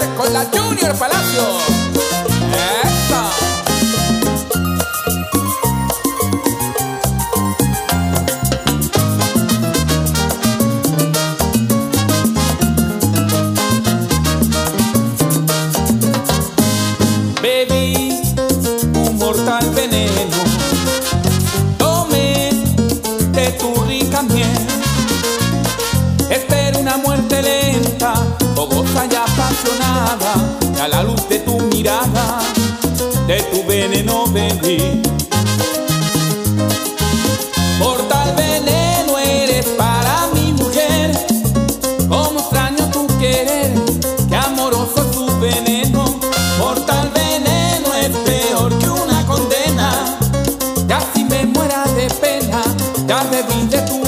con la Junior Palacio. ¡Eso! Bebí un mortal veneno, tomé de tu rica miel. Espero una muerte lenta, fogosa y apasionada, y a la luz de tu mirada, de tu veneno bebí. Mortal veneno eres para mi mujer, como extraño tu querer, que amoroso es tu veneno. Mortal veneno es peor que una condena, casi me muera de pena, ya bebí de tu